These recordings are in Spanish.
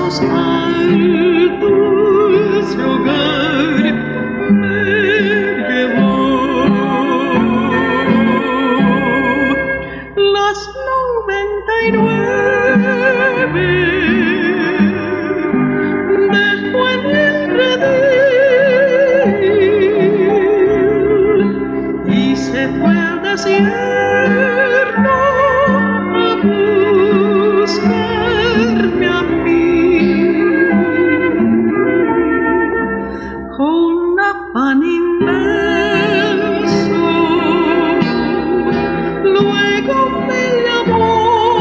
altos al dulce hogar me llevó. Las 99 dejó en el redil y se fue al desierto a buscarme a mí. Con afán inmenso luego me llamó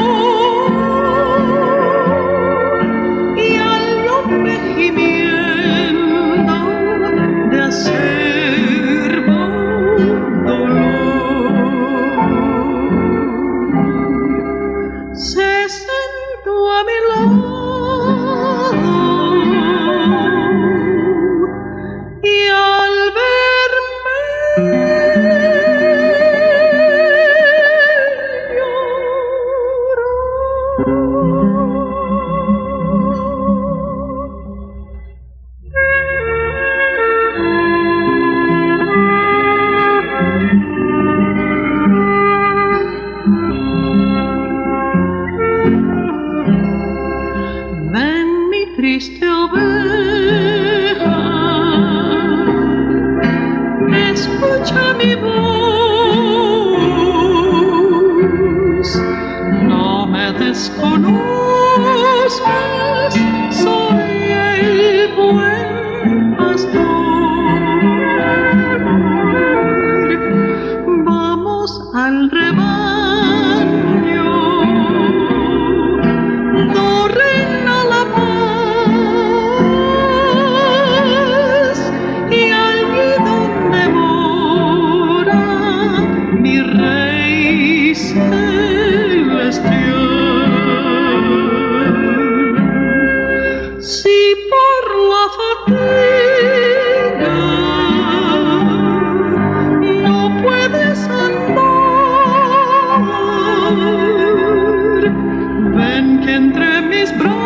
y al yo me gimiendo de acerbo dolor se sentó a mi lado y al verme ven mi triste oveja, escucha mi voz, no me desconozcas, soy el buen pastor. Vamos al rebaño, no reina la paz y allí donde mora mi Rey celestial. Si por la fatiga no puedes andar, ven que entre mis brazos